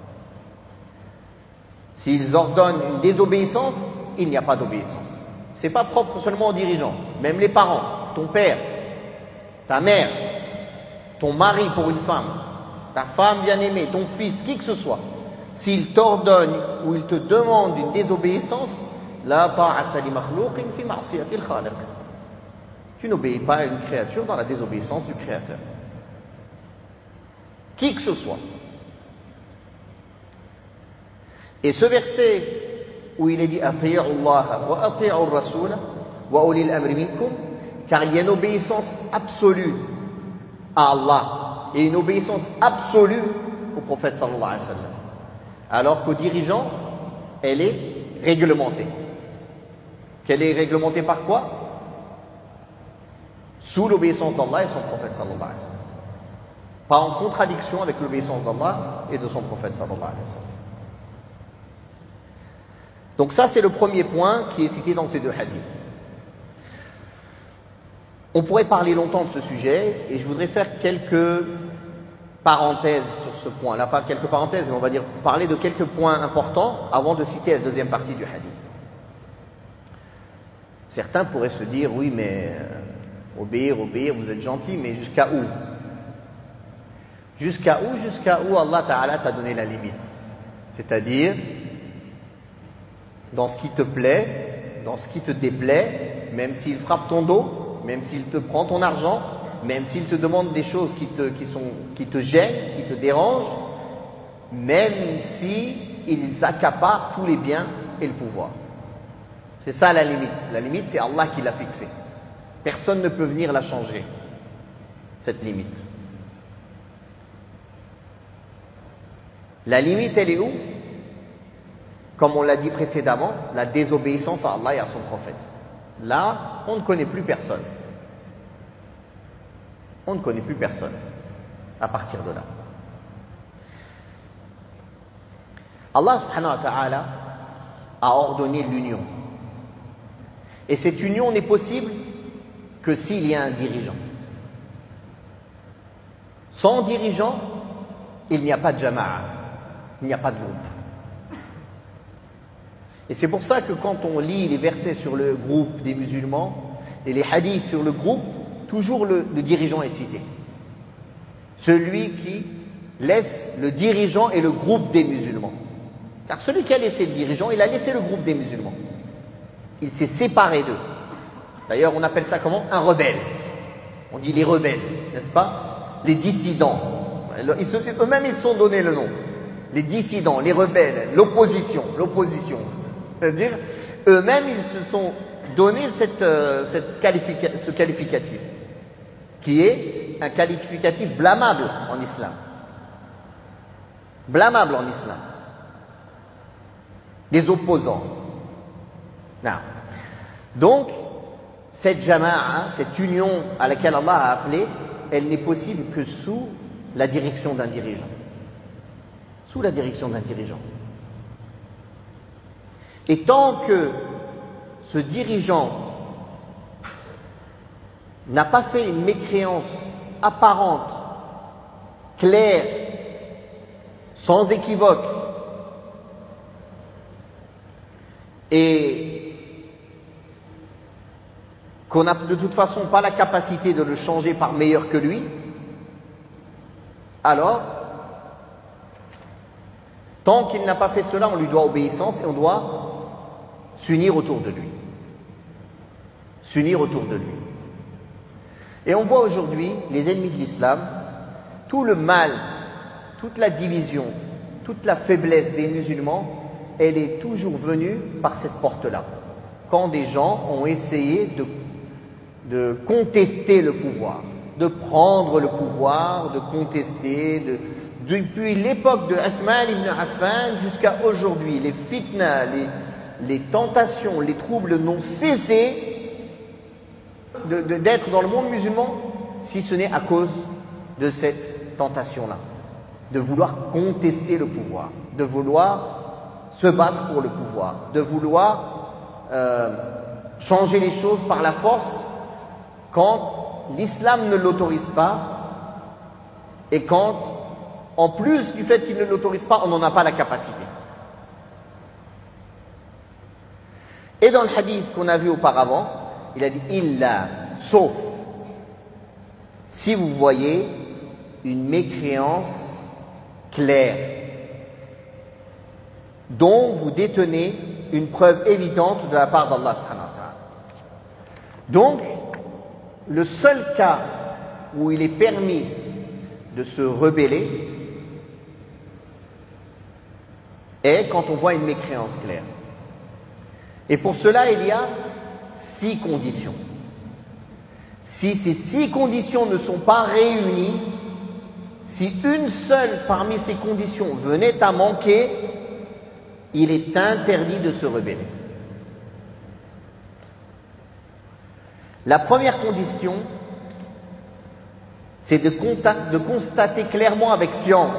S'ils ordonnent une désobéissance, il n'y a pas d'obéissance. C'est pas propre seulement aux dirigeants, même les parents, ton père, ta mère, ton mari pour une femme, ta femme bien-aimée, ton fils, qui que ce soit. S'il t'ordonne ou il te demande une désobéissance, la ta'ata li makhlouqin fi ma'siyati al-khaliq. Tu n'obéis pas à une créature dans la désobéissance du Créateur. Qui que ce soit. Et ce verset où il est dit ati'u Allah wa ati'u ar-rasul wa ulil amri minkum, car il y a une obéissance absolue à Allah et une obéissance absolue au prophète sallallahu alayhi wa sallam. Alors qu'aux dirigeants, elle est réglementée. Qu'elle est réglementée par quoi? Sous l'obéissance d'Allah et son prophète sallallahu alayhi wa sallam. Pas en contradiction avec l'obéissance d'Allah et de son prophète sallallahu alayhi wa sallam. Donc ça, c'est le premier point qui est cité dans ces deux hadiths. On pourrait parler longtemps de ce sujet et je voudrais faire quelques parenthèses sur ce point. Là, pas quelques parenthèses, mais on va dire parler de quelques points importants avant de citer la deuxième partie du hadith. Certains pourraient se dire, oui, mais obéir, vous êtes gentil, mais jusqu'à où? Jusqu'à où Allah Ta'ala t'a donné la limite? C'est-à-dire, dans ce qui te plaît, dans ce qui te déplaît, même s'il frappe ton dos, même s'il te prend ton argent, même s'il te demande des choses qui te gênent, qui te dérangent, même si ils accaparent tous les biens et le pouvoir. C'est ça la limite. La limite, c'est Allah qui l'a fixée. Personne ne peut venir la changer, cette limite. La limite, elle est où? Comme on l'a dit précédemment, la désobéissance à Allah et à son prophète. Là, on ne connaît plus personne. On ne connaît plus personne à partir de là. Allah subhanahu wa ta'ala a ordonné l'union. Et cette union n'est possible que s'il y a un dirigeant. Sans dirigeant, il n'y a pas de jama'a, il n'y a pas de groupe. Et c'est pour ça que quand on lit les versets sur le groupe des musulmans et les hadiths sur le groupe, toujours le dirigeant est cité. Celui qui laisse le dirigeant et le groupe des musulmans. Car celui qui a laissé le dirigeant, il a laissé le groupe des musulmans. il s'est séparé d'eux. D'ailleurs, on appelle ça comment? Un rebelle. On dit les rebelles, n'est-ce pas? Les dissidents. Eux-mêmes, ils se sont donné le nom. Les dissidents, les rebelles, l'opposition. C'est-à-dire, eux-mêmes, ils se sont donné ce qualificatif, qui est un qualificatif blâmable en islam. Blâmable en islam. Des opposants. Non. Donc, cette jama'a, cette union à laquelle Allah a appelé, elle n'est possible que sous la direction d'un dirigeant. Sous la direction d'un dirigeant. Et tant que ce dirigeant n'a pas fait une mécréance apparente, claire, sans équivoque, et qu'on n'a de toute façon pas la capacité de le changer par meilleur que lui, alors, tant qu'il n'a pas fait cela, on lui doit obéissance et on doit s'unir autour de lui. S'unir autour de lui. Et on voit aujourd'hui, les ennemis de l'islam, tout le mal, toute la division, toute la faiblesse des musulmans, elle est toujours venue par cette porte-là. Quand des gens ont essayé de contester le pouvoir, de prendre le pouvoir, de contester, depuis l'époque de Uthman ibn Affan jusqu'à aujourd'hui, les fitnas, les tentations, les troubles n'ont cessé d'être dans le monde musulman, si ce n'est à cause de cette tentation-là, de vouloir contester le pouvoir, de vouloir se battre pour le pouvoir, de vouloir changer les choses par la force quand l'islam ne l'autorise pas et quand, en plus du fait qu'il ne l'autorise pas, on n'en a pas la capacité. Et dans le hadith qu'on a vu auparavant, il a dit « illa » sauf si vous voyez une mécréance claire dont vous détenez une preuve évidente de la part d'Allah subhanahu wa ta'ala. Donc, le seul cas où il est permis de se rebeller est quand on voit une mécréance claire. Et pour cela, il y a 6 conditions. Si ces 6 conditions ne sont pas réunies, si une seule parmi ces conditions venait à manquer, il est interdit de se rebeller. La première condition, c'est de constater clairement avec science.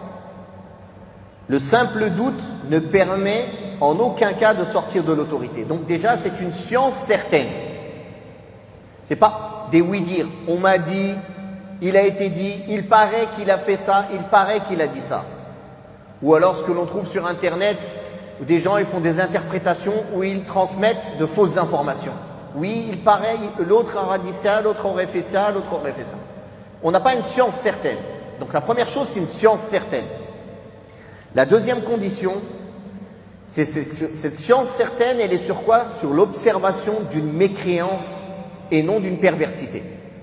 Le simple doute ne permet en aucun cas de sortir de l'autorité. Donc déjà, c'est une science certaine. C'est pas des oui-dire. On m'a dit, il a été dit, il paraît qu'il a fait ça, il paraît qu'il a dit ça. Ou alors ce que l'on trouve sur Internet, où des gens ils font des interprétations où ils transmettent de fausses informations. Oui, il paraît, l'autre aura dit ça, l'autre aurait fait ça, l'autre aurait fait ça. On n'a pas une science certaine. Donc la première chose, c'est une science certaine. La deuxième condition, c'est cette science certaine, elle est sur quoi? Sur l'observation d'une mécréance et non d'une perversité.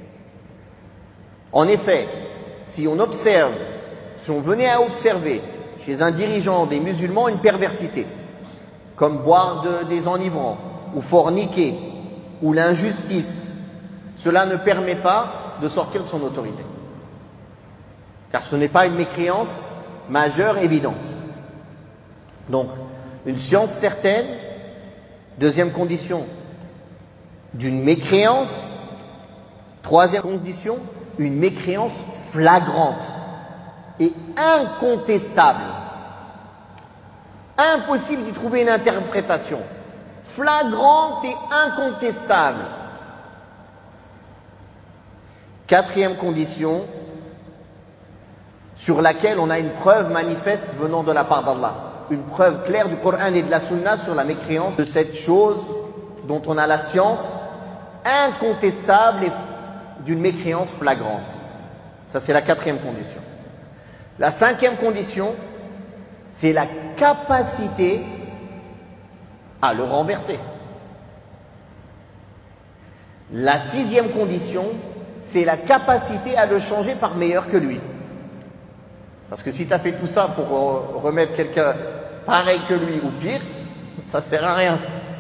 En effet, si on venait à observer chez un dirigeant des musulmans une perversité, comme boire des enivrants, ou forniquer, ou l'injustice, cela ne permet pas de sortir de son autorité. Car ce n'est pas une mécréance majeure évidente. Donc, une science certaine, deuxième condition, d'une mécréance, troisième condition, une mécréance flagrante et incontestable. Impossible d'y trouver une interprétation. Flagrante et incontestable. Quatrième condition, sur laquelle on a une preuve manifeste venant de la part d'Allah. Une preuve claire du Coran et de la Sunna sur la mécréance de cette chose dont on a la science incontestable et d'une mécréance flagrante. Ça, c'est la quatrième condition. La cinquième condition, c'est la capacité à le renverser. La 6e condition, c'est la capacité à le changer par meilleur que lui. Parce que si tu as fait tout ça pour remettre quelqu'un pareil que lui ou pire, ça sert à rien.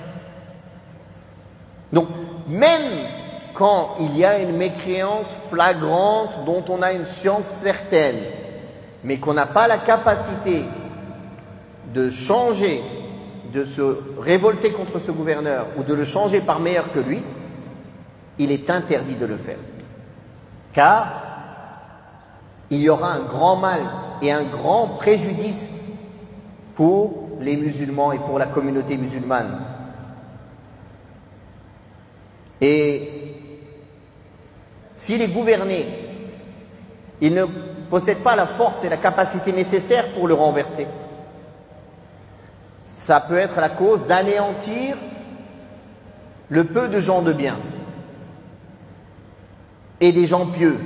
Donc, même quand il y a une mécréance flagrante dont on a une science certaine, mais qu'on n'a pas la capacité de changer, de se révolter contre ce gouverneur ou de le changer par meilleur que lui, il est interdit de le faire. Car il y aura un grand mal et un grand préjudice pour les musulmans et pour la communauté musulmane. Et s'il est gouverné, il ne possède pas la force et la capacité nécessaires pour le renverser. Ça peut être la cause d'anéantir le peu de gens de bien et des gens pieux,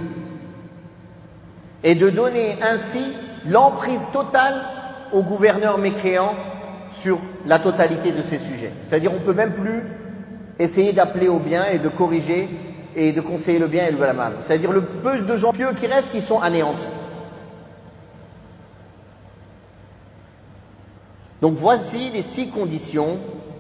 et de donner ainsi l'emprise totale au gouverneur mécréant sur la totalité de ces sujets. C'est-à-dire on ne peut même plus essayer d'appeler au bien et de corriger et de conseiller le bien et le mal. C'est-à-dire le peu de gens pieux qui restent, qui sont anéantis. Donc voici les 6 conditions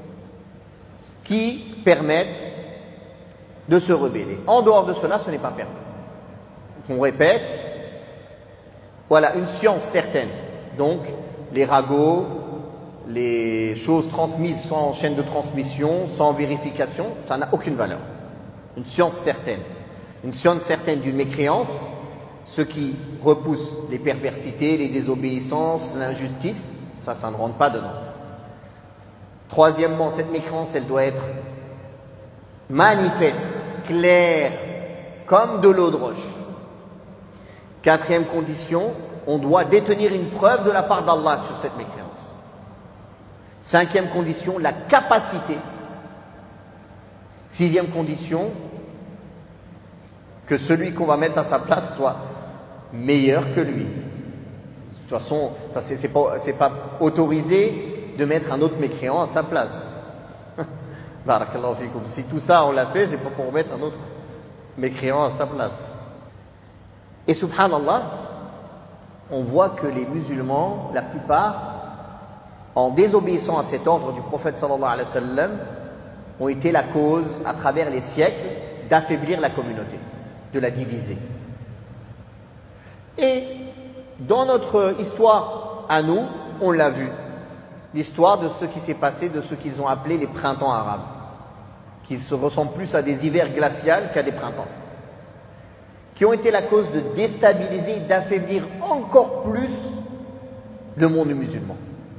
qui permettent de se rebeller. En dehors de cela, ce n'est pas permis. On répète, voilà une science certaine. Donc les ragots, les choses transmises sans chaîne de transmission, sans vérification, ça n'a aucune valeur. Une science certaine. Une science certaine d'une mécréance, ce qui repousse les perversités, les désobéissances, l'injustice, ça ne rentre pas dedans. Troisièmement, cette mécréance, elle doit être manifeste, claire, comme de l'eau de roche. 4e condition, on doit détenir une preuve de la part d'Allah sur cette mécréance. 5e condition, la capacité. 6e condition, que celui qu'on va mettre à sa place soit meilleur que lui. De toute façon, ça c'est pas autorisé de mettre un autre mécréant à sa place. Barakallahu fikum. Si tout ça on l'a fait, c'est pas pour mettre un autre mécréant à sa place. Et subhanallah, on voit que les musulmans, la plupart, en désobéissant à cet ordre du prophète sallallahu alayhi wa sallam, ont été la cause, à travers les siècles, d'affaiblir la communauté, de la diviser. Et dans notre histoire à nous, on l'a vu, l'histoire de ce qui s'est passé, de ce qu'ils ont appelé les printemps arabes, qui se ressemblent plus à des hivers glaciaux qu'à des printemps, qui ont été la cause de déstabiliser, d'affaiblir encore plus le monde musulman.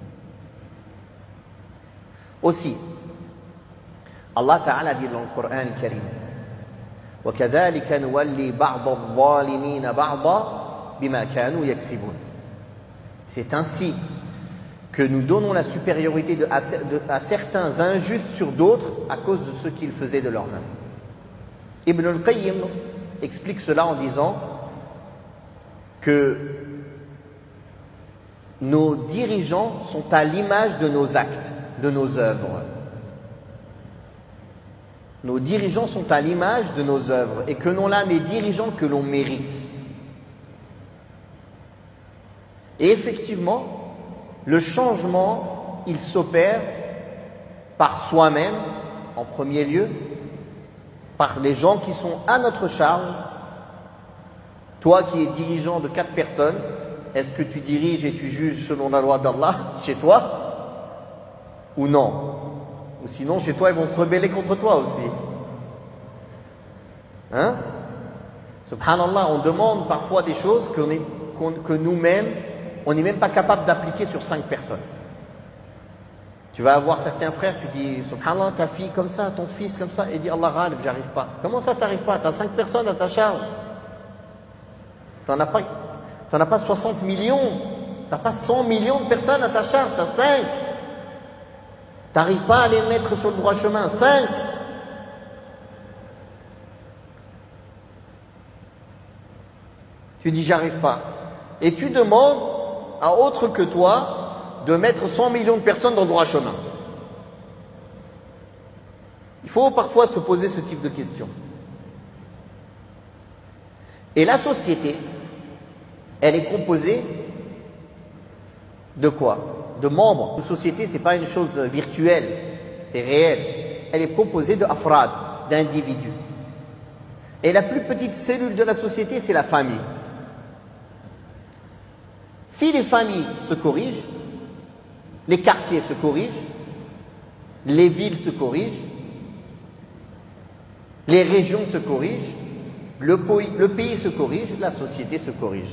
Aussi, Allah Ta'ala dit dans le Coran al-Karim, وَكَذَلِكَ نُوَلِّي بَعْضَ الظَّالِمِينَ بَعْضًا بِمَا كَانُوا يَكْسِبُونَ. C'est ainsi que nous donnons la supériorité à certains injustes sur d'autres à cause de ce qu'ils faisaient de leur main. Ibn al-Qayyim explique cela en disant que nos dirigeants sont à l'image de nos actes, de nos œuvres. Nos dirigeants sont à l'image de nos œuvres et que non là les dirigeants que l'on mérite. Et effectivement, le changement, il s'opère par soi-même, en premier lieu, par les gens qui sont à notre charge. Toi qui es dirigeant de 4 personnes, est-ce que tu diriges et tu juges selon la loi d'Allah chez toi ou non? Ou sinon, chez toi, ils vont se rebeller contre toi aussi. Hein? Subhanallah, on demande parfois des choses que nous-mêmes, on n'est même pas capable d'appliquer sur 5 personnes. Tu vas avoir certains frères, tu dis, Subhanallah, ta fille comme ça, ton fils comme ça, et dit, Allah ghalib, j'arrive pas. Comment ça t'arrives pas? T'as 5 personnes à ta charge. T'en as pas 60 millions. T'as pas 100 millions de personnes à ta charge, t'as 5. T'arrives pas à les mettre sur le droit chemin. 5. Tu dis, j'arrive pas. Et tu demandes à autre que toi de mettre 100 millions de personnes dans le droit chemin. Il faut parfois se poser ce type de questions. Et la société, elle est composée de quoi? De membres. Une société, c'est pas une chose virtuelle, c'est réel. Elle est composée de afrad, d'individus. Et la plus petite cellule de la société, c'est la famille. Si les familles se corrigent, les quartiers se corrigent, les villes se corrigent, les régions se corrigent, le pays se corrige, la société se corrige.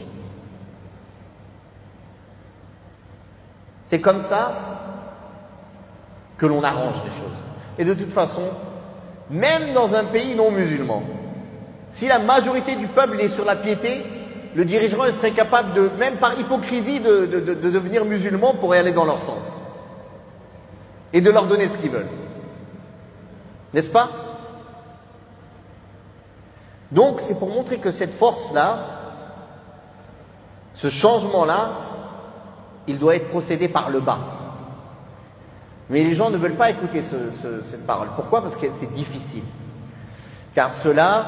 C'est comme ça que l'on arrange les choses. Et de toute façon, même dans un pays non musulman, si la majorité du peuple est sur la piété, le dirigeant il serait capable de, même par hypocrisie, de devenir musulman pour aller dans leur sens. Et de leur donner ce qu'ils veulent. N'est-ce pas? Donc, c'est pour montrer que cette force-là, ce changement-là, il doit être procédé par le bas. Mais les gens ne veulent pas écouter cette parole. Pourquoi? Parce que c'est difficile. Car cela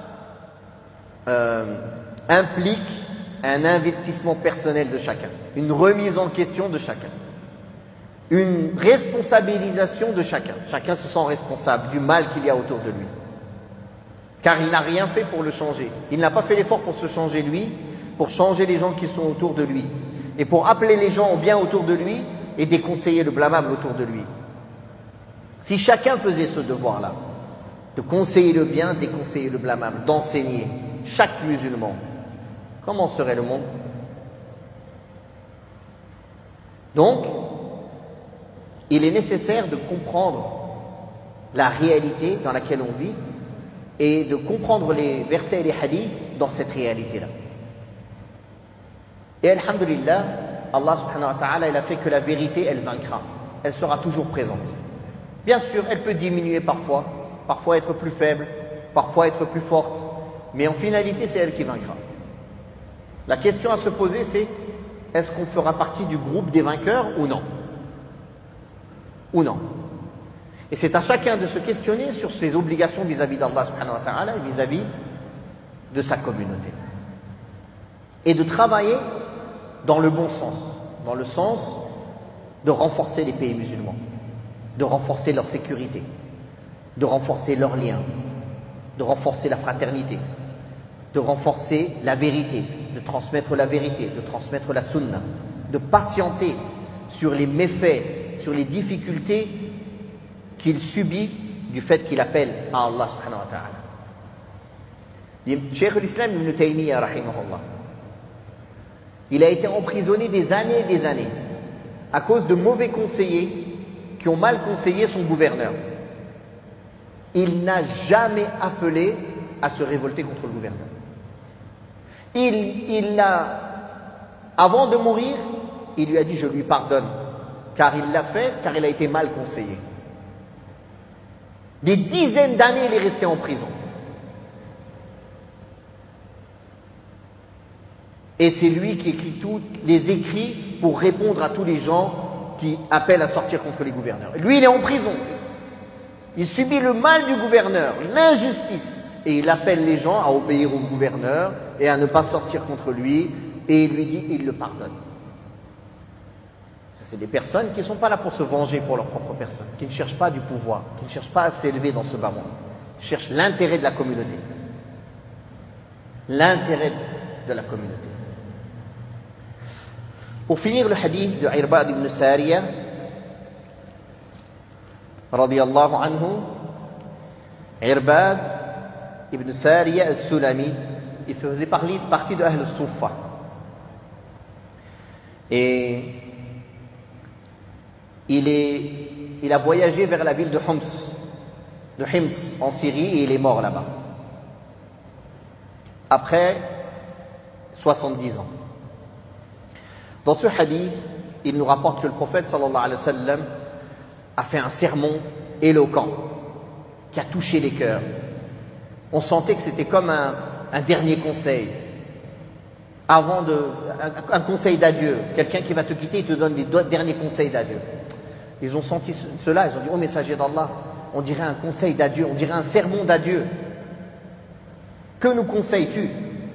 implique un investissement personnel de chacun, une remise en question de chacun, une responsabilisation de chacun. Chacun se sent responsable du mal qu'il y a autour de lui. Car il n'a rien fait pour le changer. Il n'a pas fait l'effort pour se changer lui, pour changer les gens qui sont autour de lui, et pour appeler les gens au bien autour de lui et déconseiller le blâmable autour de lui. Si chacun faisait ce devoir-là, de conseiller le bien, déconseiller le blâmable, d'enseigner, chaque musulman, comment serait le monde? Donc, il est nécessaire de comprendre la réalité dans laquelle on vit et de comprendre les versets et les hadiths dans cette réalité-là. Et alhamdulillah, Allah subhanahu wa ta'ala, il a fait que la vérité, elle vaincra. Elle sera toujours présente. Bien sûr, elle peut diminuer parfois être plus faible, parfois être plus forte, mais en finalité, c'est elle qui vaincra. La question à se poser, c'est est-ce qu'on fera partie du groupe des vainqueurs ou non? Ou non? Et c'est à chacun de se questionner sur ses obligations vis-à-vis d'Allah subhanahu wa ta'ala et vis-à-vis de sa communauté. Et de travailler dans le bon sens, dans le sens de renforcer les pays musulmans, de renforcer leur sécurité, de renforcer leurs liens, de renforcer la fraternité, de renforcer la vérité, de transmettre la vérité, de transmettre la sunna, de patienter sur les méfaits, sur les difficultés qu'il subit du fait qu'il appelle à Allah subhanahu wa ta'ala. Cheikh l'Islam Ibn Taymiyyah rahimahullah, il a été emprisonné des années et des années à cause de mauvais conseillers qui ont mal conseillé son gouverneur. Il n'a jamais appelé à se révolter contre le gouverneur. Avant de mourir, il lui a dit je lui pardonne, car il l'a fait, car il a été mal conseillé. Des dizaines d'années, il est resté en prison. Et c'est lui qui écrit tous les écrits pour répondre à tous les gens qui appellent à sortir contre les gouverneurs. Lui, il est en prison. Il subit le mal du gouverneur, l'injustice. Et il appelle les gens à obéir au gouverneur et à ne pas sortir contre lui. Et il lui dit, il le pardonne. Ça, c'est des personnes qui ne sont pas là pour se venger pour leur propre personne, qui ne cherchent pas du pouvoir, qui ne cherchent pas à s'élever dans ce bas monde. Ils cherchent l'intérêt de la communauté. L'intérêt de la communauté. Pour finir le hadith de Irbad ibn Sariya, radiyallahu anhu, Irbad ibn Sariya al-Sulami, il faisait partie de Ahl al-Suffa. Et il a voyagé vers la ville de Hims, en Syrie, et il est mort là-bas. Après 70 ans. Dans ce hadith, il nous rapporte que le prophète sallallahu alayhi wa sallam a fait un sermon éloquent qui a touché les cœurs. On sentait que c'était comme un dernier conseil, un conseil d'adieu. Quelqu'un qui va te quitter, il te donne des derniers conseils d'adieu. Ils ont senti cela, ils ont dit, oh messager d'Allah, on dirait un conseil d'adieu, on dirait un sermon d'adieu. Que nous conseilles-tu?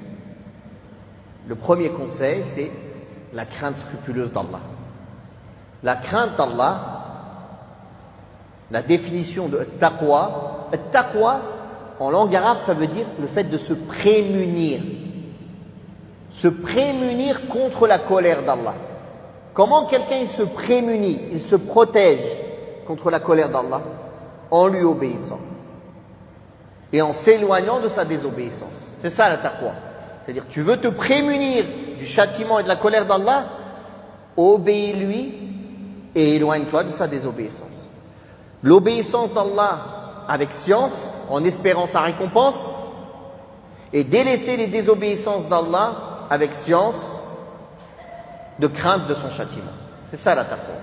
Le premier conseil, c'est la crainte scrupuleuse d'Allah. La crainte d'Allah, la définition de taqwa. Taqwa, en langue arabe, ça veut dire le fait de se prémunir. Se prémunir contre la colère d'Allah. Comment quelqu'un il se prémunit, il se protège contre la colère d'Allah? En lui obéissant. Et en s'éloignant de sa désobéissance. C'est ça la taqwa. C'est-à-dire, tu veux te prémunir du châtiment et de la colère d'Allah, obéis-lui et éloigne-toi de sa désobéissance. L'obéissance d'Allah avec science, en espérant sa récompense, et délaisser les désobéissances d'Allah avec science, de crainte de son châtiment. C'est ça la taqwa.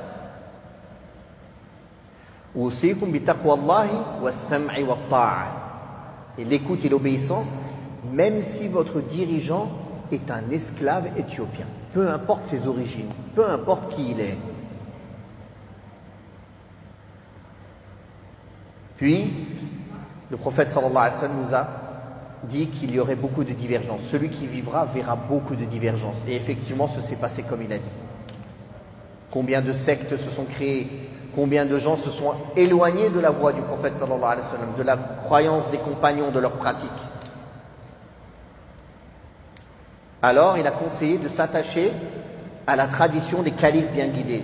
Usikum bi taqwallahi was-sam'i wat-ta'a. Et l'écoute et l'obéissance, même si votre dirigeant est un esclave éthiopien, peu importe ses origines, peu importe qui il est. Puis, le prophète sallallahu alayhi wa sallam nous a dit qu'il y aurait beaucoup de divergences. Celui qui vivra verra beaucoup de divergences. Et effectivement, ce s'est passé comme il a dit. Combien de sectes se sont créées? Combien de gens se sont éloignés de la voie du prophète sallallahu alayhi wa sallam, de la croyance des compagnons, de leurs pratiques? Alors, il a conseillé de s'attacher à la tradition des califes bien guidés.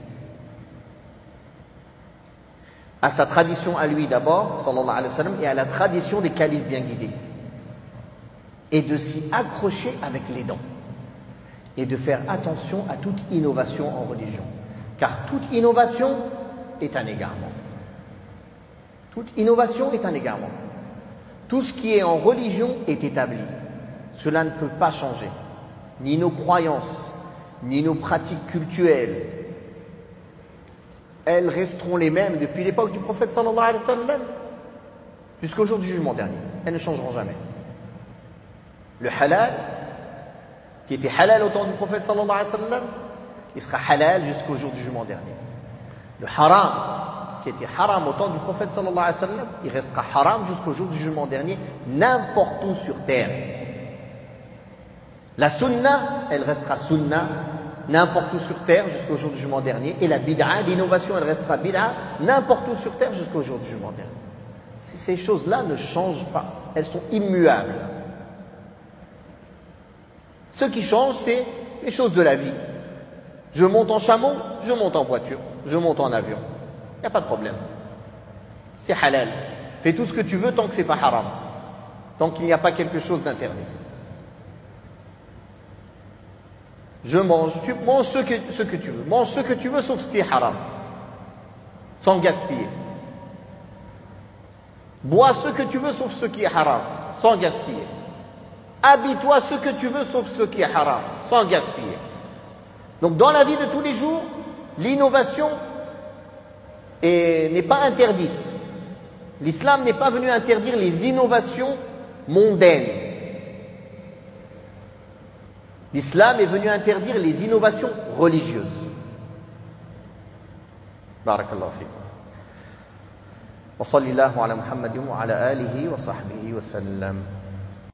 À sa tradition à lui d'abord, sallallahu alayhi wa sallam, et à la tradition des califes bien guidés. Et de s'y accrocher avec les dents. Et de faire attention à toute innovation en religion. Car toute innovation est un égarement. Toute innovation est un égarement. Tout ce qui est en religion est établi. Cela ne peut pas changer. Ni nos croyances, ni nos pratiques cultuelles. Elles resteront les mêmes depuis l'époque du prophète sallallahu alayhi wa sallam jusqu'au jour du jugement dernier. Elles ne changeront jamais. Le halal, qui était halal au temps du prophète sallallahu alayhi wa sallam, il sera halal jusqu'au jour du jugement dernier. Le haram, qui était haram au temps du prophète sallallahu alayhi wa sallam, il restera haram jusqu'au jour du jugement dernier, n'importe où sur terre. La sunna, elle restera sunna, n'importe où sur terre jusqu'au jour du jugement dernier. Et la bid'a, l'innovation, elle restera bid'a, n'importe où sur terre jusqu'au jour du jugement dernier. Ces choses-là ne changent pas, elles sont immuables. Ce qui change, c'est les choses de la vie. Je monte en chameau, je monte en voiture, je monte en avion. Il n'y a pas de problème. C'est halal. Fais tout ce que tu veux tant que c'est pas haram. Tant qu'il n'y a pas quelque chose d'interdit. Je mange, tu manges ce que tu veux. Mange ce que tu veux sauf ce qui est haram. Sans gaspiller. Bois ce que tu veux sauf ce qui est haram. Sans gaspiller. Habille-toi ce que tu veux sauf ce qui est haram. Sans gaspiller. Donc dans la vie de tous les jours, l'innovation n'est pas interdite. L'islam n'est pas venu interdire les innovations mondaines. L'islam est venu interdire les innovations religieuses. Barakallahu fikum. Wa sallallahu ala Muhammadin wa ala alihi wa sahbihi wa sallam.